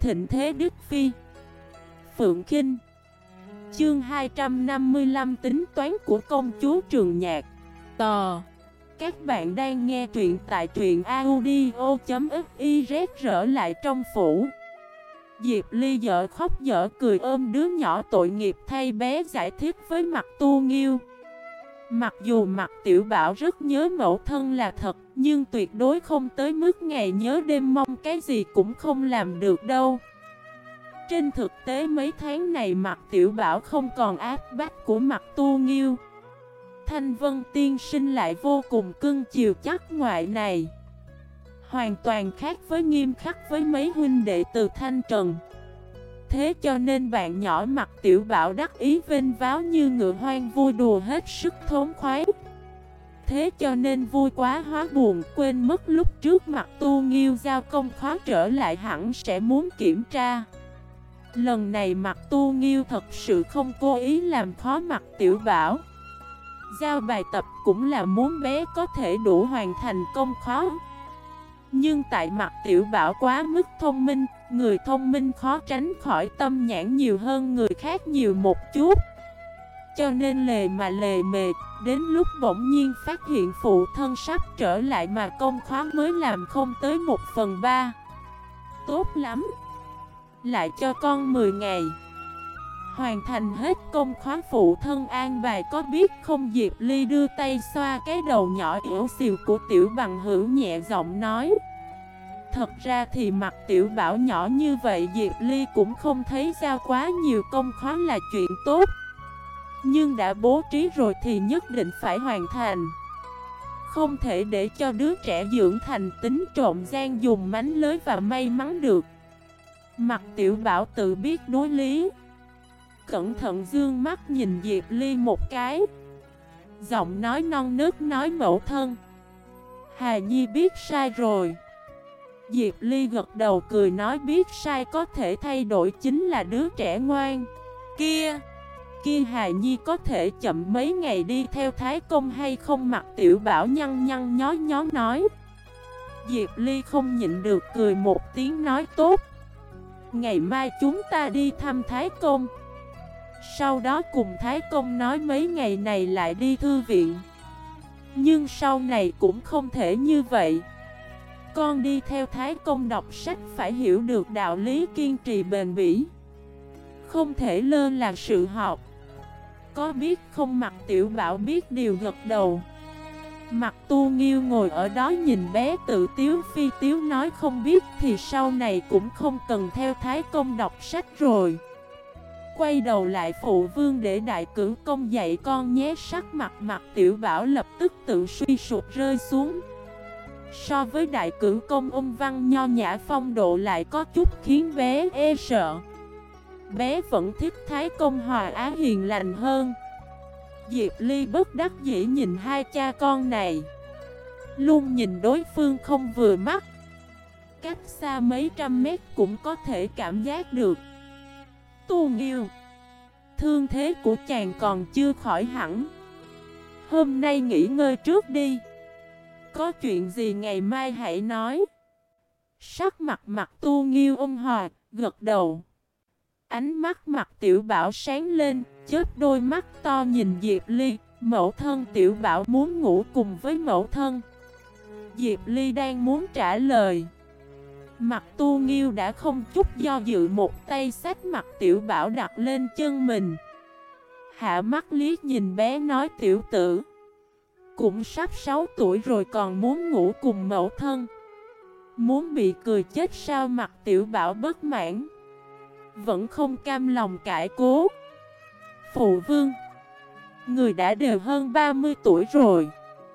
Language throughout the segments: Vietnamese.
thịnh thế Đức Phi. Phượng Kinh. Chương 255 tính toán của công chúa Trường Nhạc. Tò. Các bạn đang nghe truyện tại truyện audio.fiz. Trở lại trong phủ. Diệp Ly dở khóc dở cười ôm đứa nhỏ tội nghiệp thay bé giải thích với Mặc Tu Nghiêu. Mặc dù Mặc Tiểu Bảo rất nhớ mẫu thân là thật, nhưng tuyệt đối không tới mức ngày nhớ đêm mong cái gì cũng không làm được đâu. Trên thực tế mấy tháng này Mặc Tiểu Bảo không còn áp bách của Mặc Tu Nghiêu. Thanh Vân tiên sinh lại vô cùng cưng chiều chắc ngoại này, hoàn toàn khác với nghiêm khắc với mấy huynh đệ từ Thanh Trần. Thế cho nên bạn nhỏ Mặc Tiểu Bảo đắc ý vênh váo như ngựa hoang vui đùa hết sức thống khoái. Thế cho nên vui quá hóa buồn, quên mất lúc trước Mặc Tu Nghiêu giao công khóa trở lại hẳn sẽ muốn kiểm tra. Lần này Mặc Tu Nghiêu thật sự không cố ý làm khó Mặc Tiểu Bảo. Giao bài tập cũng là muốn bé có thể đủ hoàn thành công khóa. Nhưng tại Mặc Tiểu Bảo quá mức thông minh, người thông minh khó tránh khỏi tâm nhãn nhiều hơn người khác nhiều một chút. Cho nên lề mà lề mề, đến lúc bỗng nhiên phát hiện phụ thân sắp trở lại mà công khóa mới làm không tới 1/3. Tốt lắm, lại cho con 10 ngày hoàn thành hết công khóa phụ thân an bài có biết không? Diệp Ly đưa tay xoa cái đầu nhỏ yếu xìu của Tiểu Bằng Hữu nhẹ giọng nói. Thật ra thì Mặc Tiểu Bảo nhỏ như vậy Diệp Ly cũng không thấy giao quá nhiều công khóa là chuyện tốt. Nhưng đã bố trí rồi thì nhất định phải hoàn thành. Không thể để cho đứa trẻ dưỡng thành tính trộm gian dùng mánh lới và may mắn được. Mặc Tiểu Bảo tự biết đối lý, cẩn thận dương mắt nhìn Diệp Ly một cái, giọng nói non nớt nói mẫu thân, Hà Nhi biết sai rồi. Diệp Ly gật đầu cười nói biết sai có thể thay đổi chính là đứa trẻ ngoan. Kia Hà Nhi có thể chậm mấy ngày đi theo Thái Công hay không? Mặc Tiểu Bảo nhăn nhăn nhó nhó nói. Diệp Ly không nhịn được cười một tiếng nói tốt. Ngày mai chúng ta đi thăm Thái Công, sau đó cùng Thái Công nói mấy ngày này lại đi thư viện. Nhưng sau này cũng không thể như vậy. Con đi theo Thái Công đọc sách phải hiểu được đạo lý kiên trì bền bỉ, không thể lơ là sự học. Có biết không? Mặc Tiểu Bảo biết điều gật đầu. Mặc Tu Nghiêu ngồi ở đó nhìn bé tự tiếu phi tiếu nói không biết thì sau này cũng không cần theo Thái Công đọc sách rồi. Quay đầu lại phụ vương để Đại Cửu Công dạy con nhé. Sắc mặt Mặc Tiểu Bảo lập tức tự suy sụp rơi xuống. So với Đại Cửu Công ôn văn nho nhã phong độ lại có chút khiến bé e sợ. Bé vẫn thích Thái Công hòa á hiền lành hơn. Diệp Ly bất đắc dĩ nhìn hai cha con này, luôn nhìn đối phương không vừa mắt. Cách xa mấy trăm mét cũng có thể cảm giác được. Tu Nghiêu, thương thế của chàng còn chưa khỏi hẳn, hôm nay nghỉ ngơi trước đi, có chuyện gì ngày mai hãy nói. Sắc mặt Mặc Tu Nghiêu ôn hòa, gật đầu. Ánh mắt Mặc Tiểu Bảo sáng lên, chớp đôi mắt to nhìn Diệp Ly. Mẫu thân, Tiểu Bảo muốn ngủ cùng với mẫu thân. Diệp Ly đang muốn trả lời, Mặc Tu Nghiêu đã không chút do dự một tay xách Mặc Tiểu Bảo đặt lên chân mình, hạ mắt liếc nhìn bé nói tiểu tử, cũng sắp 6 tuổi rồi còn muốn ngủ cùng mẫu thân, muốn bị cười chết sao? Mặc Tiểu Bảo bất mãn, vẫn không cam lòng cãi cố. Phụ vương, người đã đều hơn 30 tuổi rồi,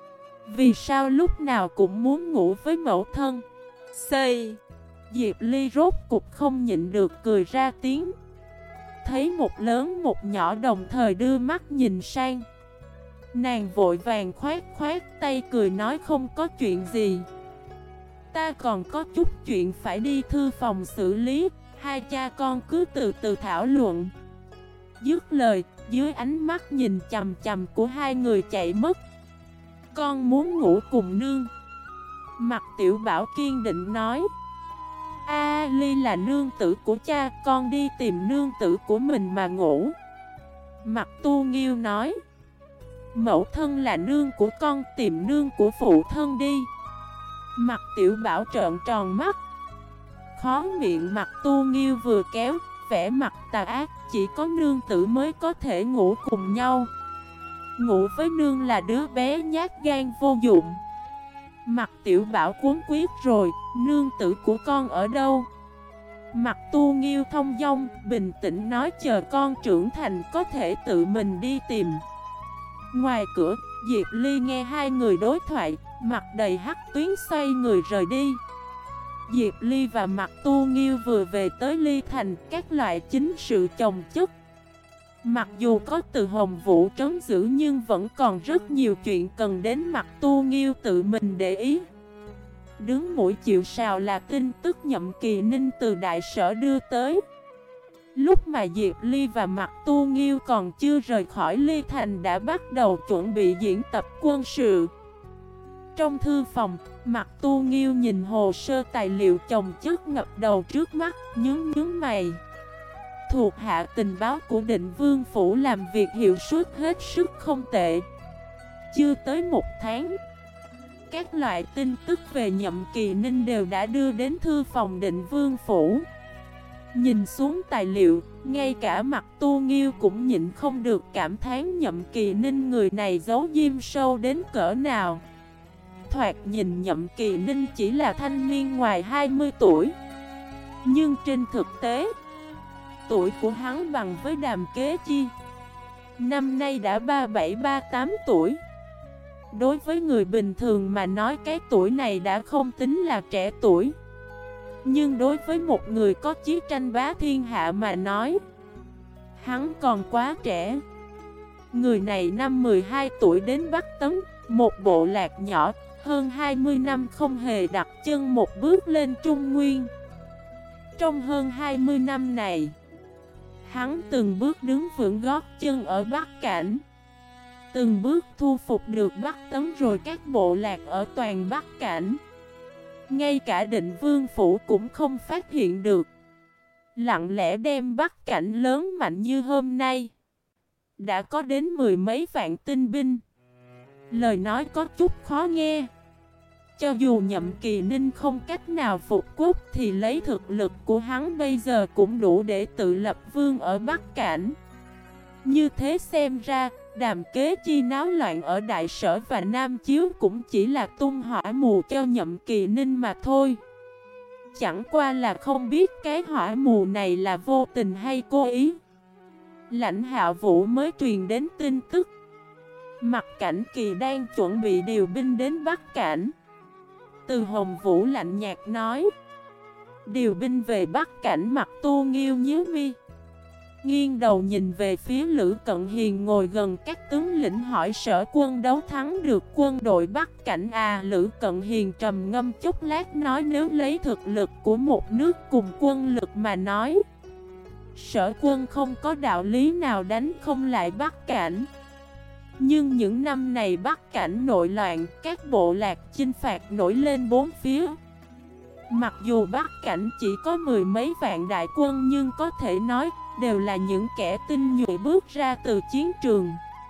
vì sao lúc nào cũng muốn ngủ với mẫu thân? Xây. Diệp Ly rốt cục không nhịn được cười ra tiếng. Thấy một lớn một nhỏ đồng thời đưa mắt nhìn sang, nàng vội vàng khoát khoát tay cười nói không có chuyện gì, ta còn có chút chuyện phải đi thư phòng xử lý, hai cha con cứ từ từ thảo luận. Dứt lời, dưới ánh mắt nhìn chằm chằm của hai người chạy mất. Con muốn ngủ cùng nương. Mặc Tiểu Bảo kiên định nói. A Ly là nương tử của cha, con đi tìm nương tử của mình mà ngủ. Mặt Tu Nghiêu nói. Mẫu thân là nương của con, tìm nương của phụ thân đi. Mặt Tiểu Bảo trợn tròn mắt. Khó miệng Mặt Tu Nghiêu vừa kéo, vẻ mặt tà ác, chỉ có nương tử mới có thể ngủ cùng nhau. Ngủ với nương là đứa bé nhát gan vô dụng. Mặt Tiểu Bảo cuống quyết rồi, nương tử của con ở đâu? Mặt Tu Nghiêu thông dong, bình tĩnh nói chờ con trưởng thành có thể tự mình đi tìm. Ngoài cửa, Diệp Ly nghe hai người đối thoại, mặt đầy hắc tuyến xoay người rời đi. Diệp Ly và Mặt Tu Nghiêu vừa về tới Ly Thành, các loại chính sự chồng chất. Mặc dù có Từ Hồng Vũ trấn giữ nhưng vẫn còn rất nhiều chuyện cần đến Mặt Tu Nghiêu tự mình để ý. Đứng mũi chịu sào là tin tức Nhậm Kỳ Ninh từ đại sở đưa tới. Lúc mà Diệp Ly và Mặt Tu Nghiêu còn chưa rời khỏi Ly Thành đã bắt đầu chuẩn bị diễn tập quân sự. Trong thư phòng, Mặt Tu Nghiêu nhìn hồ sơ tài liệu chồng chất ngập đầu trước mắt, nhướng mày. Thuộc hạ tình báo của Định Vương Phủ làm việc hiệu suất hết sức không tệ. Chưa tới một tháng, các loại tin tức về Nhậm Kỳ Ninh đều đã đưa đến thư phòng Định Vương Phủ. Nhìn xuống tài liệu, ngay cả Mặt Tu Nghiêu cũng nhịn không được cảm thán Nhậm Kỳ Ninh người này giấu diêm sâu đến cỡ nào. Thoạt nhìn Nhậm Kỳ Ninh chỉ là thanh niên ngoài 20 tuổi, nhưng trên thực tế, tuổi của hắn bằng với Đàm Kế Chi. Năm nay đã 37-38 tuổi. Đối với người bình thường mà nói cái tuổi này đã không tính là trẻ tuổi. Nhưng đối với một người có chí tranh bá thiên hạ mà nói, hắn còn quá trẻ. Người này năm 12 tuổi đến Bắc Tấn, một bộ lạc nhỏ, hơn 20 năm không hề đặt chân một bước lên Trung Nguyên. Trong hơn 20 năm này, hắn từng bước đứng vững gót chân ở Bắc Cảnh, từng bước thu phục được Bắc Tấn rồi các bộ lạc ở toàn Bắc Cảnh. Ngay cả Định Vương Phủ cũng không phát hiện được. Lặng lẽ đem Bắc Cảnh lớn mạnh như hôm nay. Đã có đến mười mấy vạn tinh binh. Lời nói có chút khó nghe. Cho dù Nhậm Kỳ Ninh không cách nào phục quốc thì lấy thực lực của hắn bây giờ cũng đủ để tự lập vương ở Bắc Cảnh. Như thế xem ra, Đàm Kế Chi náo loạn ở Đại Sở và Nam Chiếu cũng chỉ là tung hỏa mù cho Nhậm Kỳ Ninh mà thôi. Chẳng qua là không biết cái hỏa mù này là vô tình hay cố ý. Lãnh Hạ Vũ mới truyền đến tin tức Mặt Cảnh Kỳ đang chuẩn bị điều binh đến Bắc Cảnh. Từ Hồng Vũ lạnh nhạt nói. Điều binh về Bắc Cảnh. Mặt Tu Nghiêu nhíu mi, nghiêng đầu nhìn về phía Lữ Cận Hiền ngồi gần các tướng lĩnh hỏi Sở Quân đấu thắng được quân đội Bắc Cảnh à? Lữ Cận Hiền trầm ngâm chốc lát nói nếu lấy thực lực của một nước cùng quân lực mà nói, Sở Quân không có đạo lý nào đánh không lại Bắc Cảnh. Nhưng những năm này Bắc Cảnh nội loạn, các bộ lạc chinh phạt nổi lên bốn phía. Mặc dù Bắc Cảnh chỉ có mười mấy vạn đại quân nhưng có thể nói đều là những kẻ tinh nhuệ bước ra từ chiến trường.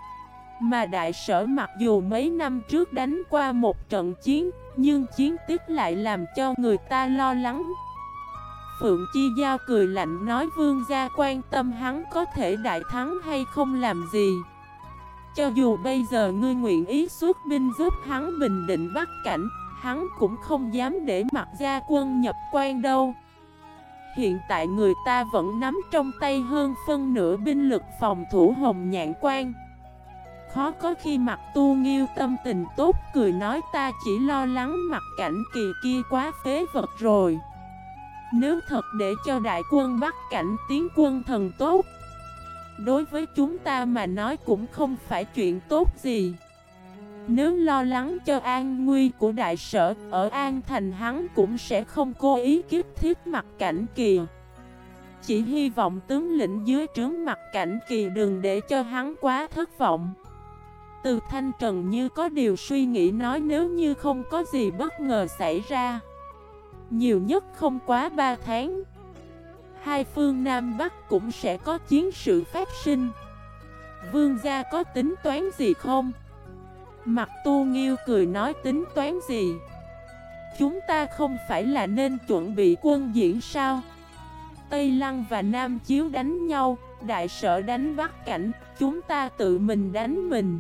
Mà Đại Sở mặc dù mấy năm trước đánh qua một trận chiến, nhưng chiến tích lại làm cho người ta lo lắng. Phượng Chi Giao cười lạnh nói vương gia quan tâm hắn có thể đại thắng hay không làm gì. Cho dù bây giờ ngươi nguyện ý xuất binh giúp hắn bình định Bắc Cảnh, hắn cũng không dám để mặc gia quân nhập quan đâu. Hiện tại người ta vẫn nắm trong tay hơn phân nửa binh lực phòng thủ Hồng Nhạn Quan. Khó có khi Mặt Tu Nghiêu tâm tình tốt cười nói ta chỉ lo lắng Mặt Cảnh Kỳ kia quá phế vật rồi. Nếu thật để cho đại quân Bắc Cảnh tiến quân thần tốt, đối với chúng ta mà nói cũng không phải chuyện tốt gì. Nếu lo lắng cho an nguy của Đại Sở, ở An Thành hắn cũng sẽ không cố ý kiếp thiết Mặt Cảnh Kỳ. Chỉ hy vọng tướng lĩnh dưới trướng Mặt Cảnh Kỳ đừng để cho hắn quá thất vọng. Từ Thanh Trần như có điều suy nghĩ nói nếu như không có gì bất ngờ xảy ra, Nhiều nhất không quá 3 tháng. Hai phương Nam Bắc cũng sẽ có chiến sự phát sinh. Vương gia có tính toán gì không? Mặt Tu Nghiêu cười nói tính toán gì? Chúng ta không phải là nên chuẩn bị quân diễn sao? Tây Lăng và Nam Chiếu đánh nhau, Đại Sở đánh Bắc Cảnh, chúng ta tự mình đánh mình.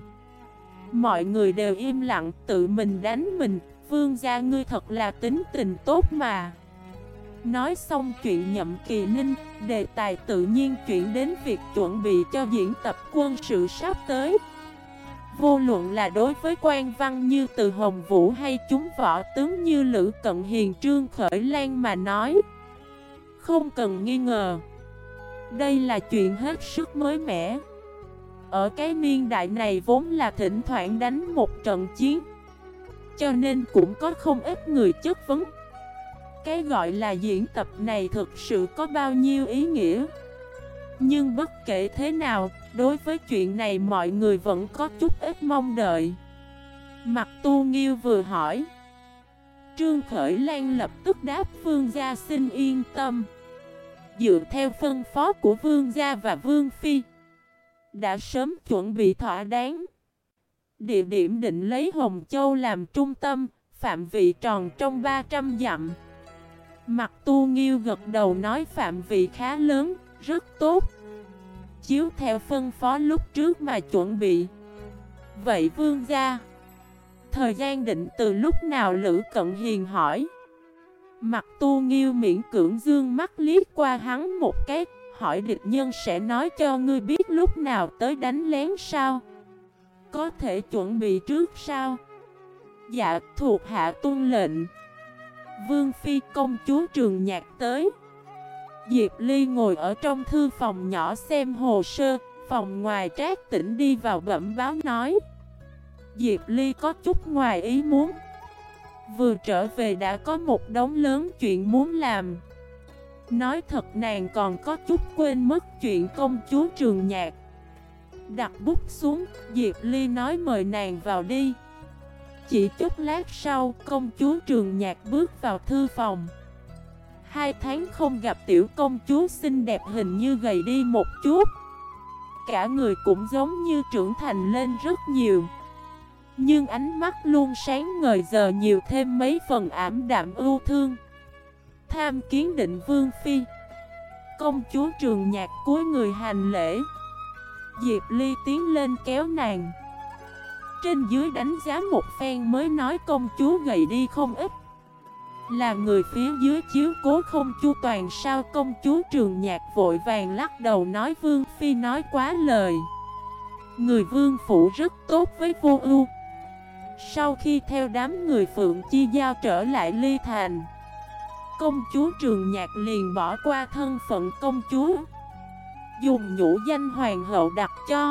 Mọi người đều im lặng, tự mình đánh mình. Vương gia ngươi thật là tính tình tốt mà. Nói xong chuyện Nhậm Kỳ Ninh, đề tài tự nhiên chuyển đến việc chuẩn bị cho diễn tập quân sự sắp tới. Vô luận là đối với quan văn như Từ Hồng Vũ hay chúng võ tướng như Lữ Cận Hiền, Trương Khởi Lan mà nói, không cần nghi ngờ, đây là chuyện hết sức mới mẻ. Ở cái niên đại này vốn là thỉnh thoảng đánh một trận chiến, cho nên cũng có không ít người chất vấn cái gọi là diễn tập này thực sự có bao nhiêu ý nghĩa. Nhưng bất kể thế nào, đối với chuyện này mọi người vẫn có chút ít mong đợi. Mặt Tu Nghiêu vừa hỏi, Trương Khởi Lan lập tức đáp vương gia xin yên tâm. Dựa theo phân phó của vương gia và vương phi, đã sớm chuẩn bị thỏa đáng. Địa điểm định lấy Hồng Châu làm trung tâm, phạm vị tròn trong 300 dặm. Mặt Tu Nghiêu gật đầu nói phạm vị khá lớn, rất tốt. Chiếu theo phân phó lúc trước mà chuẩn bị. Vậy vương gia, thời gian định từ lúc nào? Lữ Cận Hiền hỏi. Mặt Tu Nghiêu miễn cưỡng dương mắt liếc qua hắn một cái, hỏi địch nhân sẽ nói cho ngươi biết lúc nào tới đánh lén sao? Có thể chuẩn bị trước sao? Dạ, thuộc hạ tuân lệnh. Vương phi công chúa Trường Nhạc tới. Diệp Ly ngồi ở trong thư phòng nhỏ xem hồ sơ. Phòng ngoài Trác Tĩnh đi vào bẩm báo nói, Diệp Ly có chút ngoài ý muốn. Vừa trở về đã có một đống lớn chuyện muốn làm. Nói thật nàng còn có chút quên mất chuyện công chúa Trường Nhạc. Đặt bút xuống, Diệp Ly nói mời nàng vào đi. Chỉ chút lát sau, công chúa Trường Nhạc bước vào thư phòng. 2 tháng không gặp tiểu công chúa xinh đẹp hình như gầy đi một chút. Cả người cũng giống như trưởng thành lên rất nhiều. Nhưng ánh mắt luôn sáng ngời giờ nhiều thêm mấy phần ảm đạm ưu thương. Tham kiến Định Vương phi. Công chúa Trường Nhạc cúi người hành lễ. Diệp Ly tiến lên kéo nàng. Trên dưới đánh giá một phen mới nói công chúa gầy đi không ít. Là người phía dưới chiếu cố không chu toàn sao? Công chúa Trường Nhạc vội vàng lắc đầu nói Vương phi nói quá lời. Người vương phủ rất tốt với Vô Ưu. Sau khi theo đám người Phượng Chi Giao trở lại Ly Thành, công chúa Trường Nhạc liền bỏ qua thân phận công chúa, dùng nhũ danh hoàng hậu đặt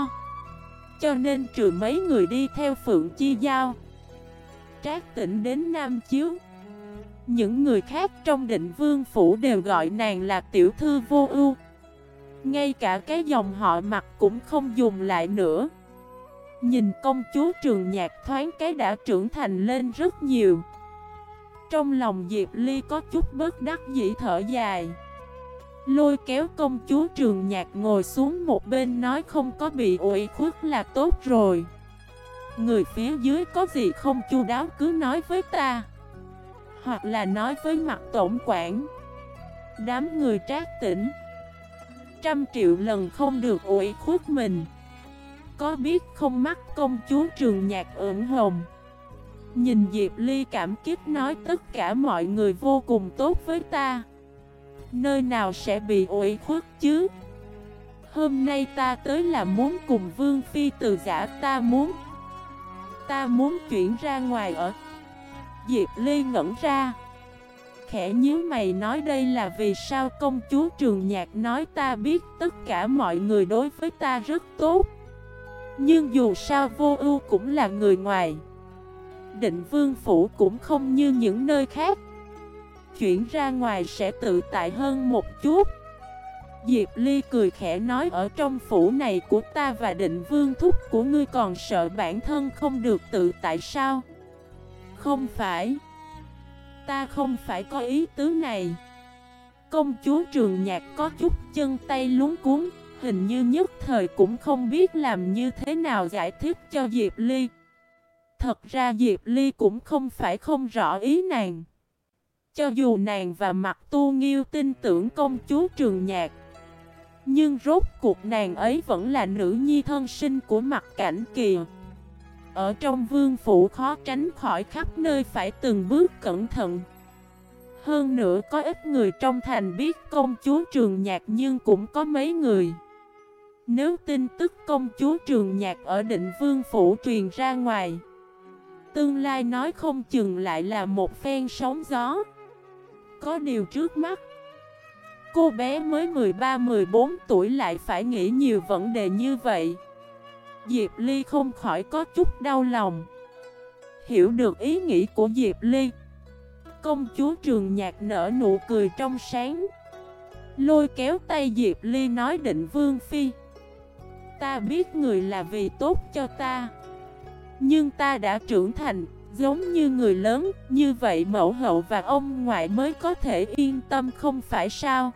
cho nên trừ mấy người đi theo Phượng Chi Giao, Trác Tĩnh đến Nam Chiếu, những người khác trong Định Vương phủ đều gọi nàng là tiểu thư Vô Ưu. Ngay cả cái dòng họ Mặt cũng không dùng lại nữa. Nhìn công chúa Trường Nhạc thoáng cái đã trưởng thành lên rất nhiều. Trong lòng Diệp Ly có chút bất đắc dĩ thở dài. Lôi kéo công chúa Trường Nhạc ngồi xuống một bên nói không có bị ủy khuất là tốt rồi. Người phía dưới có gì không chu đáo cứ nói với ta, hoặc là nói với Mặt tổng quản. Đám người Trác Tĩnh 100 triệu lần không được ủy khuất mình. Có biết không? Mắt công chúa Trường Nhạc ửng hồng. Nhìn Diệp Ly cảm kích nói tất cả mọi người vô cùng tốt với ta, nơi nào sẽ bị ủy khuất chứ? Hôm nay ta tới là muốn cùng Vương phi từ giã. Ta muốn chuyển ra ngoài ở. Diệp Ly ngẩn ra, khẽ nhíu mày nói đây là vì sao? Công chúa Trường Nhạc nói ta biết tất cả mọi người đối với ta rất tốt, nhưng dù sao Vô Ưu cũng là người ngoài. Định Vương phủ cũng không như những nơi khác, chuyển ra ngoài sẽ tự tại hơn một chút. Diệp Ly cười khẽ nói ở trong phủ này của ta và Định Vương thúc của ngươi còn sợ bản thân không được tự tại sao? Không phải. Ta không phải có ý tứ này. Công chúa Trường Nhạc có chút chân tay luống cuống, hình như nhất thời cũng không biết làm như thế nào giải thích cho Diệp Ly. Thật ra Diệp Ly cũng không phải không rõ ý nàng. Cho dù nàng và Mặc Tu Nghiêu tin tưởng công chúa Trường Nhạc, nhưng rốt cuộc nàng ấy vẫn là nữ nhi thân sinh của Mặc Cảnh Kỳ. Ở trong vương phủ khó tránh khỏi khắp nơi phải từng bước cẩn thận. Hơn nữa có ít người trong thành biết công chúa Trường Nhạc nhưng cũng có mấy người. Nếu tin tức công chúa Trường Nhạc ở Định Vương phủ truyền ra ngoài, tương lai nói không chừng lại là một phen sóng gió. Có điều trước mắt, cô bé mới 13-14 tuổi lại phải nghĩ nhiều vấn đề như vậy. Diệp Ly không khỏi có chút đau lòng. Hiểu được ý nghĩ của Diệp Ly, công chúa Trường Nhạc nở nụ cười trong sáng, lôi kéo tay Diệp Ly nói: Định Vương phi, ta biết người là vì tốt cho ta, nhưng ta đã trưởng thành, giống như người lớn, như vậy mẫu hậu và ông ngoại mới có thể yên tâm không phải sao?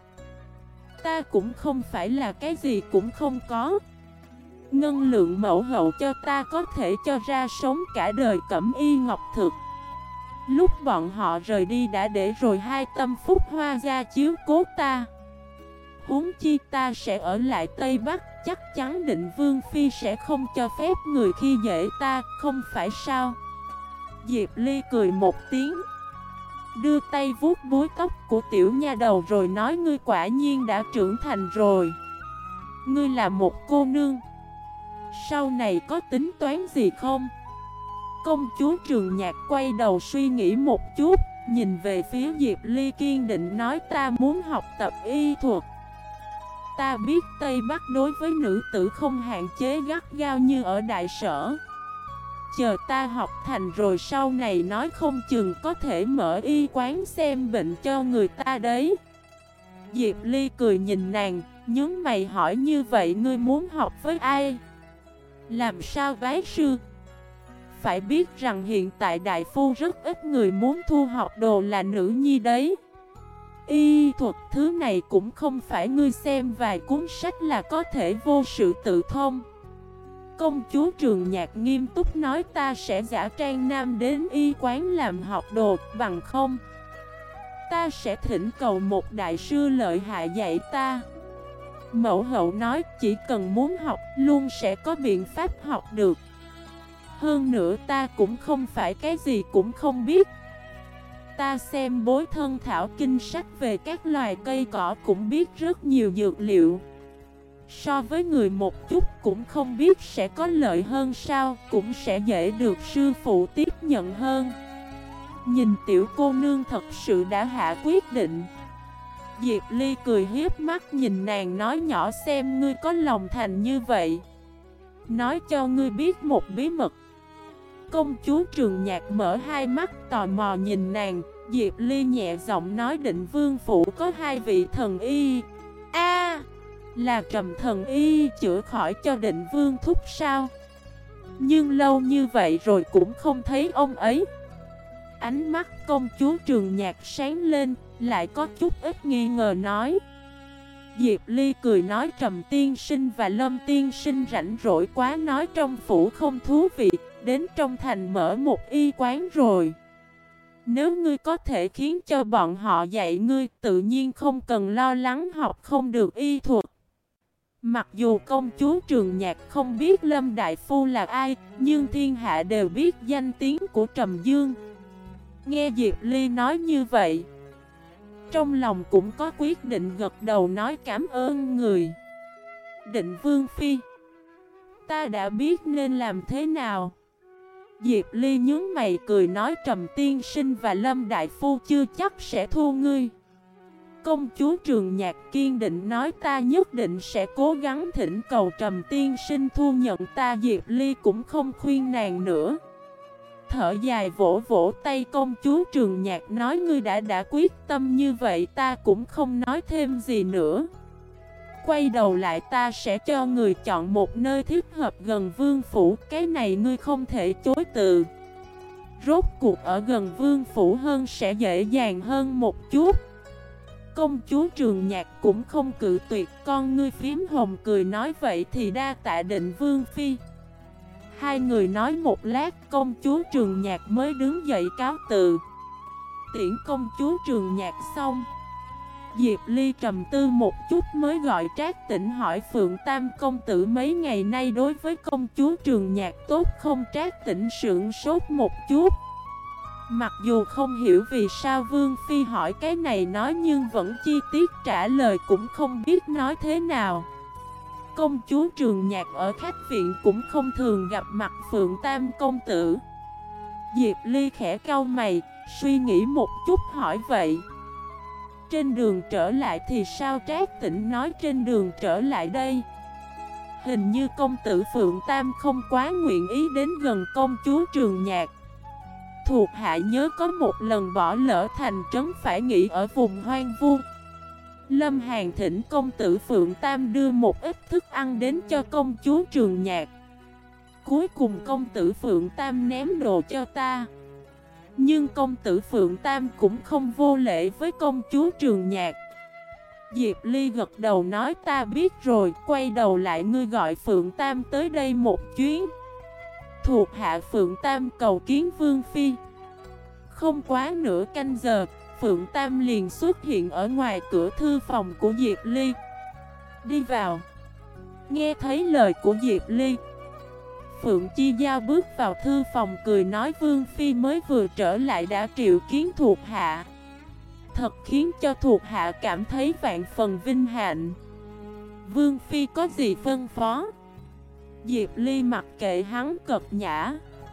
Ta cũng không phải là cái gì cũng không có. Ngân lượng mẫu hậu cho ta có thể cho ra sống cả đời cẩm y ngọc thực. Lúc bọn họ rời đi đã để rồi hai tâm phúc Hoa gia chiếu cố ta. Huống chi ta sẽ ở lại Tây Bắc, chắc chắn Định Vương phi sẽ không cho phép người khi dễ ta, không phải sao? Diệp Ly cười một tiếng, đưa tay vuốt búi tóc của tiểu nha đầu rồi nói: ngươi quả nhiên đã trưởng thành rồi. Ngươi là một cô nương, sau này có tính toán gì không? Công chúa Trường Nhạc quay đầu suy nghĩ một chút, nhìn về phía Diệp Ly kiên định nói: ta muốn học tập y thuật. Ta biết Tây Bắc đối với nữ tử không hạn chế gắt gao như ở đại sở. Chờ ta học thành rồi sau này nói không chừng có thể mở y quán xem bệnh cho người ta đấy. Diệp Ly cười nhìn nàng, nhướng mày hỏi: như vậy ngươi muốn học với ai? Làm sao bái sư? Phải biết rằng hiện tại đại phu rất ít người muốn thu học đồ là nữ nhi đấy. Y thuật thứ này cũng không phải ngươi xem vài cuốn sách là có thể vô sự tự thông. Công chúa Trường Nhạc nghiêm túc nói: ta sẽ giả trang nam đến y quán làm học đồ, bằng không ta sẽ thỉnh cầu một đại sư lợi hại dạy ta. Mẫu hậu nói chỉ cần muốn học luôn sẽ có biện pháp học được. Hơn nữa ta cũng không phải cái gì cũng không biết. Ta xem bối thân thảo kinh sách về các loài cây cỏ cũng biết rất nhiều dược liệu. So với người một chút cũng không biết sẽ có lợi hơn sao, cũng sẽ dễ được sư phụ tiếp nhận hơn. Nhìn tiểu cô nương thật sự đã hạ quyết định. Diệp Ly cười hiếp mắt nhìn nàng nói: nhỏ xem ngươi có lòng thành như vậy. Nói cho ngươi biết một bí mật. Công chúa Trường Nhạc mở hai mắt tò mò nhìn nàng. Diệp Ly nhẹ giọng nói: Định Vương phủ có hai vị thần y. Là Trầm thần y chữa khỏi cho Định Vương thúc sao? Nhưng lâu như vậy rồi cũng không thấy ông ấy. Ánh mắt công chúa Trường Nhạc sáng lên, lại có chút ít nghi ngờ nói. Diệp Ly cười nói: Trầm tiên sinh và Lâm tiên sinh rảnh rỗi quá, nói trong phủ không thú vị, đến trong thành mở một y quán rồi. Nếu ngươi có thể khiến cho bọn họ dạy ngươi, tự nhiên không cần lo lắng học không được y thuật. Mặc dù công chúa Trường Nhạc không biết Lâm Đại Phu là ai, nhưng thiên hạ đều biết danh tiếng của Trầm Dương. Nghe Diệp Ly nói như vậy, trong lòng cũng có quyết định, gật đầu nói: cảm ơn người. Định Vương phi, ta đã biết nên làm thế nào. Diệp Ly nhướng mày cười nói: Trầm tiên sinh và Lâm Đại Phu chưa chắc sẽ thu ngươi. Công chúa Trường Nhạc kiên định nói: ta nhất định sẽ cố gắng thỉnh cầu Trầm tiên sinh thu nhận ta. Diệp Ly cũng không khuyên nàng nữa, thở dài vỗ vỗ tay công chúa Trường Nhạc nói: ngươi đã quyết tâm như vậy, ta cũng không nói thêm gì nữa. Quay đầu lại ta sẽ cho người chọn một nơi thích hợp gần vương phủ, cái này ngươi không thể chối từ. Rốt cuộc ở gần vương phủ hơn sẽ dễ dàng hơn một chút. Công chúa Trường Nhạc cũng không cự tuyệt, con ngươi phím hồng cười nói vậy thì đa tạ Định Vương phi. Hai người nói một lát, công chúa Trường Nhạc mới đứng dậy cáo từ. Tiễn công chúa Trường Nhạc xong, Diệp Ly trầm tư một chút mới gọi Trác Tĩnh hỏi Phượng Tam công tử mấy ngày nay đối với công chúa Trường Nhạc tốt không? Trác Tĩnh sững sốt một chút. Mặc dù không hiểu vì sao Vương Phi hỏi cái này nói nhưng vẫn chi tiết trả lời cũng không biết nói thế nào. Công chúa Trường Nhạc ở khách viện cũng không thường gặp mặt Phượng Tam công tử. Diệp Ly khẽ cau mày, suy nghĩ một chút hỏi vậy trên đường trở lại thì sao? Trác Tĩnh nói trên đường trở lại đây hình như công tử Phượng Tam không quá nguyện ý đến gần công chúa Trường Nhạc. Thuộc hạ nhớ có một lần bỏ lỡ thành trấn phải nghỉ ở vùng hoang vu. Lâm Hàn thỉnh công tử Phượng Tam đưa một ít thức ăn đến cho công chúa Trường Nhạc. Cuối cùng công tử Phượng Tam ném đồ cho ta. Nhưng công tử Phượng Tam cũng không vô lễ với công chúa Trường Nhạc. Diệp Ly gật đầu nói ta biết rồi, quay đầu lại ngươi gọi Phượng Tam tới đây một chuyến. Thuộc hạ Phượng Tam cầu kiến Vương Phi. Không quá nửa canh giờ, Phượng Tam liền xuất hiện ở ngoài cửa thư phòng của Diệp Ly. Đi vào. Nghe thấy lời của Diệp Ly, Phượng Chi Giao bước vào thư phòng cười nói Vương Phi mới vừa trở lại đã triệu kiến thuộc hạ. Thật khiến cho thuộc hạ cảm thấy vạn phần vinh hạnh. Vương Phi có gì phân phó? Diệp Ly mặc kệ hắn cật nhã,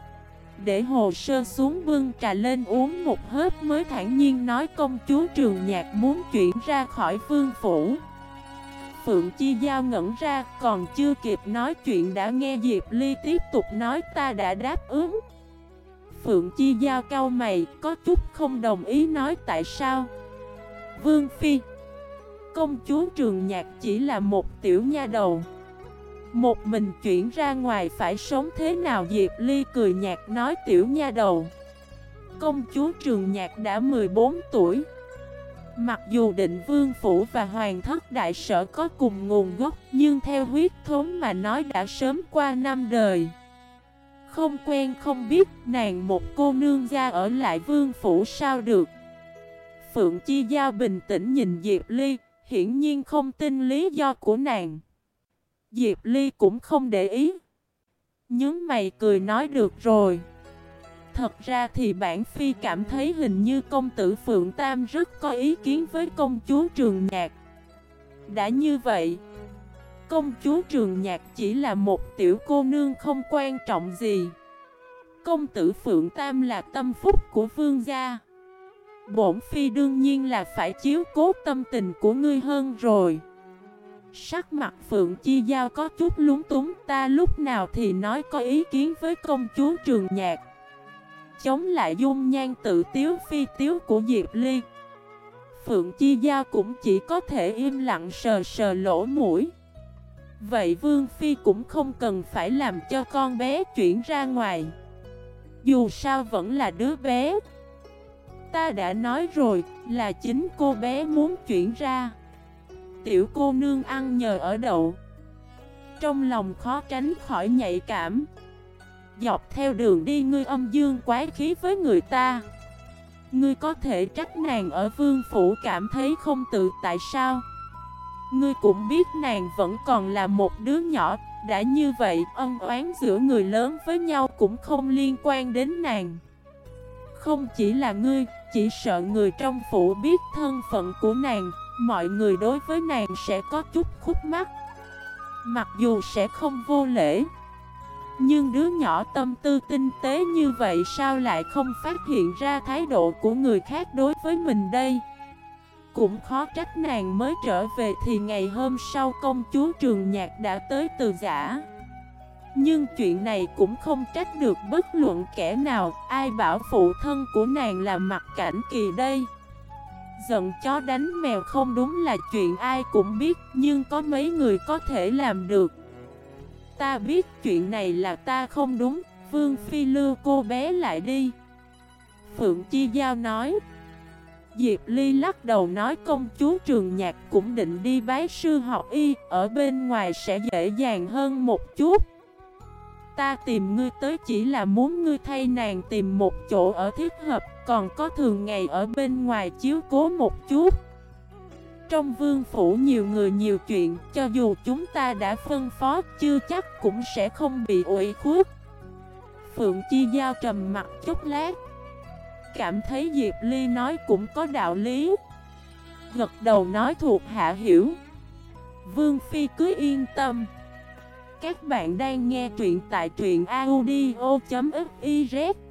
để hồ sơ xuống bưng trà lên uống một hớp mới thản nhiên nói công chúa Trường Nhạc muốn chuyển ra khỏi vương phủ. Phượng Chi Giao ngẩn ra, còn chưa kịp nói chuyện đã nghe Diệp Ly tiếp tục nói ta đã đáp ứng. Phượng Chi Giao cau mày, có chút không đồng ý nói tại sao? Vương Phi, công chúa Trường Nhạc chỉ là một tiểu nha đầu, một mình chuyển ra ngoài phải sống thế nào? Diệp Ly cười nhạt nói tiểu nha đầu. Công chúa Trường Nhạc đã 14 tuổi. Mặc dù Định Vương Phủ và Hoàng thất đại sở có cùng nguồn gốc, nhưng theo huyết thống mà nói đã sớm qua 5 đời. Không quen không biết, nàng một cô nương gia ở lại Vương Phủ sao được? Phượng Chi Giao bình tĩnh nhìn Diệp Ly, hiển nhiên không tin lý do của nàng. Diệp Ly cũng không để ý, nhướng mày cười nói được rồi. Thật ra thì bản Phi cảm thấy hình như công tử Phượng Tam rất có ý kiến với công chúa Trường Nhạc. Đã như vậy, công chúa Trường Nhạc chỉ là một tiểu cô nương không quan trọng gì. Công tử Phượng Tam là tâm phúc của vương gia. Bổn Phi đương nhiên là phải chiếu cố tâm tình của ngươi hơn rồi. Sắc mặt Phượng Chi Giao có chút lúng túng, ta lúc nào thì nói có ý kiến với công chúa Trường Nhạc. Chống lại dung nhan tự tiếu phi tiếu của Diệp Ly, Phượng Chi Giao cũng chỉ có thể im lặng sờ sờ lỗ mũi. Vậy Vương Phi cũng không cần phải làm cho con bé chuyển ra ngoài. Dù sao vẫn là đứa bé. Ta đã nói rồi, là chính cô bé muốn chuyển ra. Tiểu cô nương ăn nhờ ở đậu, trong lòng khó tránh khỏi nhạy cảm. Dọc theo đường đi ngươi âm dương quái khí với người ta, ngươi có thể trách nàng ở vương phủ cảm thấy không tự tại sao? Ngươi cũng biết nàng vẫn còn là một đứa nhỏ. Đã như vậy, ân oán giữa người lớn với nhau cũng không liên quan đến nàng. Không chỉ là ngươi, chỉ sợ người trong phủ biết thân phận của nàng, mọi người đối với nàng sẽ có chút khúc mắc. Mặc dù sẽ không vô lễ, nhưng đứa nhỏ tâm tư tinh tế như vậy sao lại không phát hiện ra thái độ của người khác đối với mình đây? Cũng khó trách nàng mới trở về thì ngày hôm sau công chúa Trường Nhạc đã tới Từ Giã. Nhưng chuyện này cũng không trách được bất luận kẻ nào. Ai bảo phụ thân của nàng là Mặc Cảnh Kỳ đây? Giận chó đánh mèo không đúng là chuyện ai cũng biết, nhưng có mấy người có thể làm được. Ta biết chuyện này là ta không đúng, Vương Phi lưu cô bé lại đi. Phượng Chi Giao nói. Diệp Ly lắc đầu nói công chúa Trường Nhạc cũng định đi bái sư học y, ở bên ngoài sẽ dễ dàng hơn một chút. Ta tìm ngươi tới chỉ là muốn ngươi thay nàng tìm một chỗ ở thích hợp, còn có thường ngày ở bên ngoài chiếu cố một chút. Trong vương phủ nhiều người nhiều chuyện, cho dù chúng ta đã phân phó chưa chắc cũng sẽ không bị ủy khuất. Phượng Chi Giao trầm mặt chốc lát, cảm thấy Diệp Ly nói cũng có đạo lý, gật đầu nói thuộc hạ hiểu. Vương phi cứ yên tâm. Các bạn đang nghe truyện tại truyện audio.fif